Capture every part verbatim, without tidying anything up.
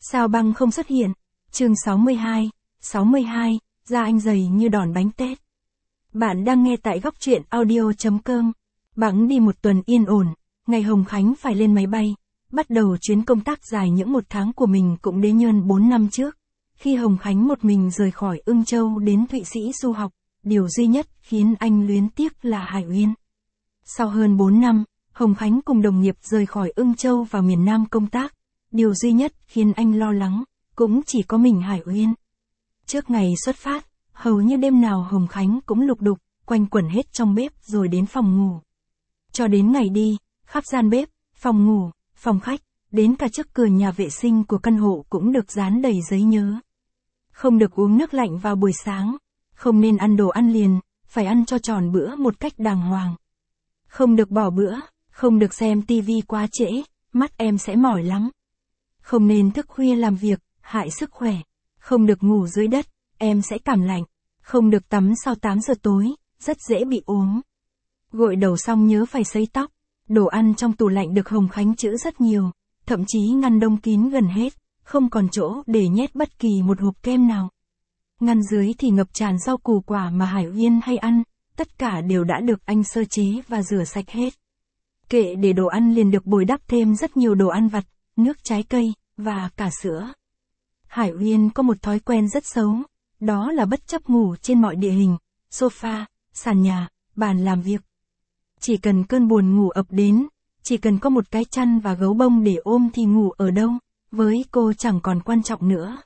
Sao băng không xuất hiện? Chương sáu mươi hai, sáu mươi hai, da anh dày như đòn bánh tét. Bạn đang nghe tại góc truyện audio chấm com. Bẵng đi một tuần yên ổn, ngày Hồng Khánh phải lên máy bay, bắt đầu chuyến công tác dài những một tháng của mình cũng đến nhơn bốn năm trước. Khi Hồng Khánh một mình rời khỏi Ưng Châu đến Thụy Sĩ du học, điều duy nhất khiến anh luyến tiếc là Hải Uyên. Sau hơn bốn năm, Hồng Khánh cùng đồng nghiệp rời khỏi Ưng Châu vào miền Nam công tác. Điều duy nhất khiến anh lo lắng, cũng chỉ có mình Hải Uyên. Trước ngày xuất phát, hầu như đêm nào Hồng Khánh cũng lục đục, quanh quẩn hết trong bếp rồi đến phòng ngủ. Cho đến ngày đi, khắp gian bếp, phòng ngủ, phòng khách, đến cả trước cửa nhà vệ sinh của căn hộ cũng được dán đầy giấy nhớ. Không được uống nước lạnh vào buổi sáng, không nên ăn đồ ăn liền, phải ăn cho tròn bữa một cách đàng hoàng. Không được bỏ bữa, không được xem tivi quá trễ, mắt em sẽ mỏi lắm. Không nên thức khuya làm việc, hại sức khỏe. Không được ngủ dưới đất, em sẽ cảm lạnh. Không được tắm sau tám giờ tối, rất dễ bị ốm. Gội đầu xong nhớ phải sấy tóc. Đồ ăn trong tủ lạnh được Hồng Khánh trữ rất nhiều, thậm chí ngăn đông kín gần hết, không còn chỗ để nhét bất kỳ một hộp kem nào. Ngăn dưới thì ngập tràn rau củ quả mà Hải Uyên hay ăn, tất cả đều đã được anh sơ chế và rửa sạch hết. Kệ để đồ ăn liền được bồi đắp thêm rất nhiều đồ ăn vặt, nước trái cây, và cả sữa. Hải Uyên có một thói quen rất xấu, đó là bất chấp ngủ trên mọi địa hình, sofa, sàn nhà, bàn làm việc. Chỉ cần cơn buồn ngủ ập đến, chỉ cần có một cái chăn và gấu bông để ôm thì ngủ ở đâu, với cô chẳng còn quan trọng nữa.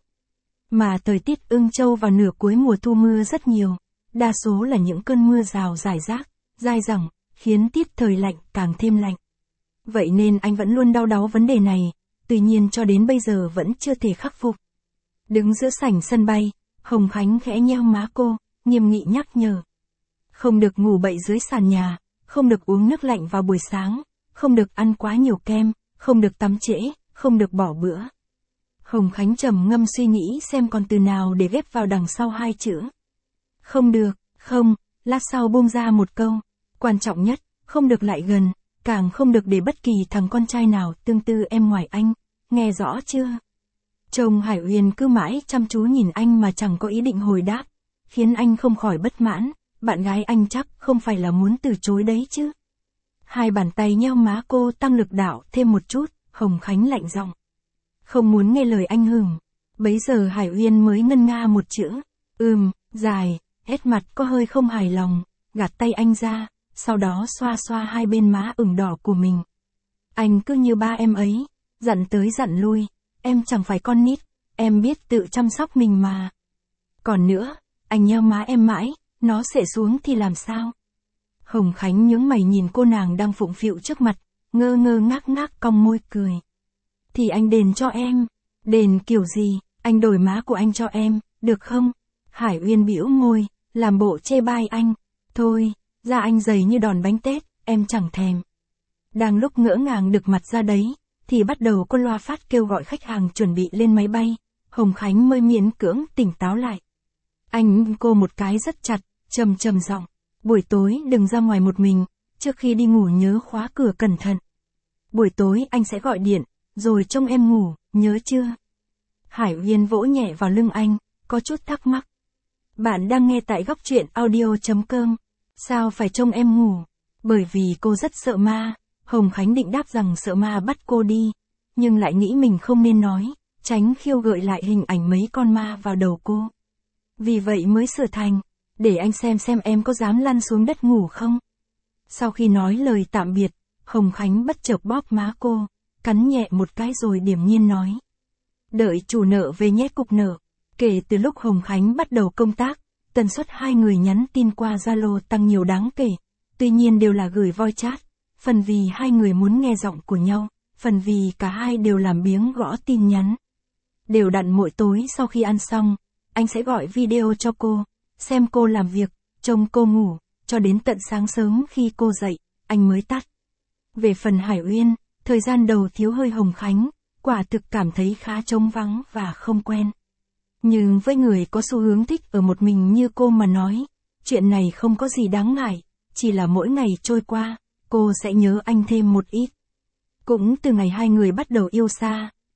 Mà thời tiết Ưng Châu vào nửa cuối mùa thu mưa rất nhiều, đa số là những cơn mưa rào rải rác, dai dẳng, khiến tiết thời lạnh càng thêm lạnh. Vậy nên anh vẫn luôn đau đáu vấn đề này, tuy nhiên cho đến bây giờ vẫn chưa thể khắc phục. Đứng giữa sảnh sân bay, Hồng Khánh khẽ nheo má cô, nghiêm nghị nhắc nhở. Không được ngủ bậy dưới sàn nhà, không được uống nước lạnh vào buổi sáng, không được ăn quá nhiều kem, không được tắm trễ, không được bỏ bữa. Hồng Khánh trầm ngâm suy nghĩ xem còn từ nào để ghép vào đằng sau hai chữ. Không được, không, lát sau buông ra một câu. Quan trọng nhất, không được lại gần, càng không được để bất kỳ thằng con trai nào tương tư em ngoài anh, nghe rõ chưa? Chồng Hải Uyên cứ mãi chăm chú nhìn anh mà chẳng có ý định hồi đáp, khiến anh không khỏi bất mãn, bạn gái anh chắc không phải là muốn từ chối đấy chứ. Hai bàn tay nheo má cô tăng lực đạo thêm một chút, Hồng Khánh lạnh giọng. Không muốn nghe lời anh hửng. Bấy giờ Hải Uyên mới ngân nga một chữ, ừm, dài, hết mặt có hơi không hài lòng, gạt tay anh ra, sau đó xoa xoa hai bên má ửng đỏ của mình. Anh cứ như ba em ấy, dặn tới dặn lui, em chẳng phải con nít, em biết tự chăm sóc mình mà. Còn nữa, anh nheo má em mãi, nó xệ xuống thì làm sao? Hồng Khánh nhướng mày nhìn cô nàng đang phụng phịu trước mặt, ngơ ngơ ngác ngác cong môi cười. Thì anh đền cho em. Đền kiểu gì, anh đổi má của anh cho em, được không? Hải Uyên bĩu môi, làm bộ chê bai anh. Thôi, da anh dày như đòn bánh tét, em chẳng thèm. Đang lúc ngỡ ngàng được mặt ra đấy, thì bắt đầu có loa phát kêu gọi khách hàng chuẩn bị lên máy bay. Hồng Khánh mới miễn cưỡng tỉnh táo lại. Anh cô một cái rất chặt, trầm trầm giọng. Buổi tối đừng ra ngoài một mình, trước khi đi ngủ nhớ khóa cửa cẩn thận. Buổi tối anh sẽ gọi điện, rồi trông em ngủ, nhớ chưa? Hải Uyên vỗ nhẹ vào lưng anh, có chút thắc mắc. Bạn đang nghe tại góc truyện audio chấm com. Sao phải trông em ngủ? Bởi vì cô rất sợ ma. Hồng Khánh định đáp rằng sợ ma bắt cô đi, nhưng lại nghĩ mình không nên nói, tránh khiêu gợi lại hình ảnh mấy con ma vào đầu cô. Vì vậy mới sửa thành, để anh xem xem em có dám lăn xuống đất ngủ không? Sau khi nói lời tạm biệt, Hồng Khánh bất chợt bóp má cô, cắn nhẹ một cái rồi điềm nhiên nói. Đợi chủ nợ về nhé cục nợ. Kể từ lúc Hồng Khánh bắt đầu công tác, tần suất hai người nhắn tin qua Zalo tăng nhiều đáng kể, tuy nhiên đều là gửi voice chat, phần vì hai người muốn nghe giọng của nhau, phần vì cả hai đều làm biếng gõ tin nhắn. Đều đặn mỗi tối sau khi ăn xong, anh sẽ gọi video cho cô, xem cô làm việc, trông cô ngủ, cho đến tận sáng sớm khi cô dậy, anh mới tắt. Về phần Hải Uyên, thời gian đầu thiếu hơi Hồng Khánh, quả thực cảm thấy khá trống vắng và không quen. Nhưng với người có xu hướng thích ở một mình như cô mà nói, chuyện này không có gì đáng ngại, chỉ là mỗi ngày trôi qua, cô sẽ nhớ anh thêm một ít. Cũng từ ngày hai người bắt đầu yêu xa,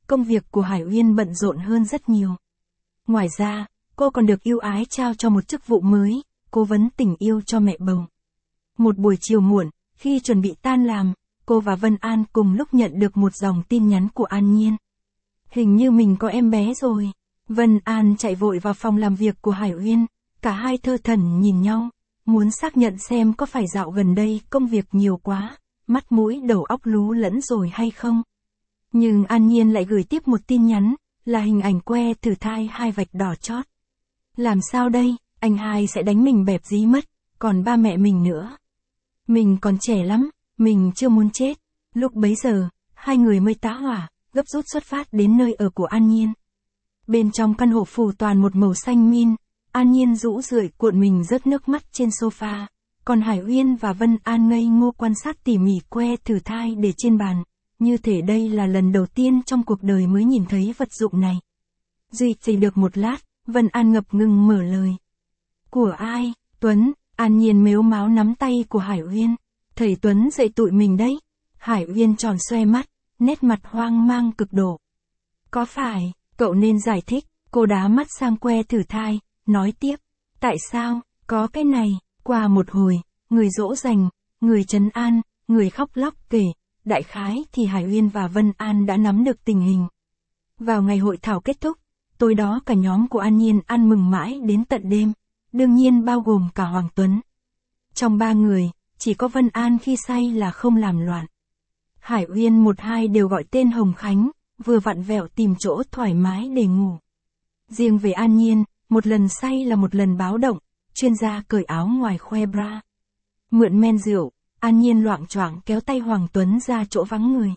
công việc của Hải Uyên bận rộn hơn rất nhiều. Ngoài ra, cô còn được ưu ái trao cho một chức vụ mới, cố vấn tình yêu cho mẹ bầu. Một buổi chiều muộn, khi chuẩn bị tan làm, cô và Vân An cùng lúc nhận được một dòng tin nhắn của An Nhiên. Hình như mình có em bé rồi. Vân An chạy vội vào phòng làm việc của Hải Uyên, cả hai thơ thẩn nhìn nhau, muốn xác nhận xem có phải dạo gần đây công việc nhiều quá, mắt mũi đầu óc lú lẫn rồi hay không. Nhưng An Nhiên lại gửi tiếp một tin nhắn, là hình ảnh que thử thai hai vạch đỏ chót. Làm sao đây, anh hai sẽ đánh mình bẹp dí mất, còn ba mẹ mình nữa. Mình còn trẻ lắm, mình chưa muốn chết. Lúc bấy giờ, hai người mới tá hỏa, gấp rút xuất phát đến nơi ở của An Nhiên. Bên trong căn hộ phủ toàn một màu xanh min, An Nhiên rũ rượi cuộn mình rớt nước mắt trên sofa, còn Hải Uyên và Vân An ngây ngô quan sát tỉ mỉ que thử thai để trên bàn, như thể đây là lần đầu tiên trong cuộc đời mới nhìn thấy vật dụng này. Duy trì được một lát, Vân An ngập ngừng mở lời. Của ai, Tuấn? An Nhiên mếu máo nắm tay của Hải Uyên. Thầy Tuấn dạy tụi mình đấy. Hải Uyên tròn xoe mắt, nét mặt hoang mang cực độ. Có phải, cậu nên giải thích. Cô đá mắt sang que thử thai, nói tiếp. Tại sao, có cái này? Qua một hồi, người dỗ dành, người trấn an, người khóc lóc kể. Đại khái thì Hải Uyên và Vân An đã nắm được tình hình. Vào ngày hội thảo kết thúc, tối đó cả nhóm của An Nhiên ăn mừng mãi đến tận đêm, đương nhiên bao gồm cả Hoàng Tuấn. Trong ba người, chỉ có Vân An khi say là không làm loạn. Hải Uyên một hai đều gọi tên Hồng Khánh, vừa vặn vẹo tìm chỗ thoải mái để ngủ. Riêng về An Nhiên, một lần say là một lần báo động, chuyên gia cởi áo ngoài khoe bra. Mượn men rượu, An Nhiên loạng choạng kéo tay Hoàng Tuấn ra chỗ vắng người.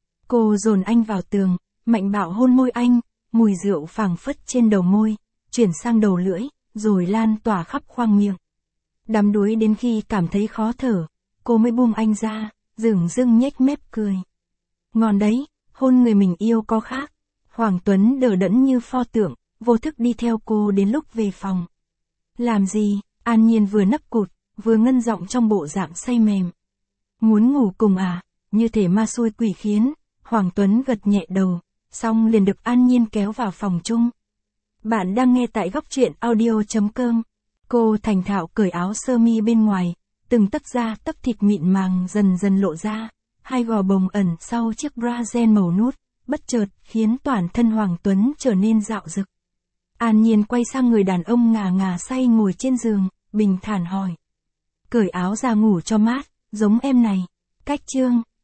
Cô dồn anh vào tường, mạnh bạo hôn môi anh, mùi rượu phảng phất trên đầu môi, chuyển sang đầu lưỡi, rồi lan tỏa khắp khoang miệng. Đắm đuối đến khi cảm thấy khó thở, cô mới buông anh ra, dửng dưng nhếch mép cười. Ngon đấy, hôn người mình yêu có khác. Hoàng Tuấn đờ đẫn như pho tượng, vô thức đi theo cô đến lúc về phòng. Làm gì? An Nhiên vừa nấp cụt, vừa ngân giọng trong bộ dạng say mềm. Muốn ngủ cùng à? Như thể ma xui quỷ khiến. Hoàng Tuấn gật nhẹ đầu, xong liền được An Nhiên kéo vào phòng chung. Bạn đang nghe tại góc truyện audio chấm com. Cô thành thạo cởi áo sơ mi bên ngoài, từng tấc da tấc thịt mịn màng dần dần lộ ra, hai gò bồng ẩn sau chiếc bra ren màu nút, bất chợt khiến toàn thân Hoàng Tuấn trở nên rạo rực. An Nhiên quay sang người đàn ông ngà ngà say ngồi trên giường, bình thản hỏi. Cởi áo ra ngủ cho mát, giống em này. Cách chương.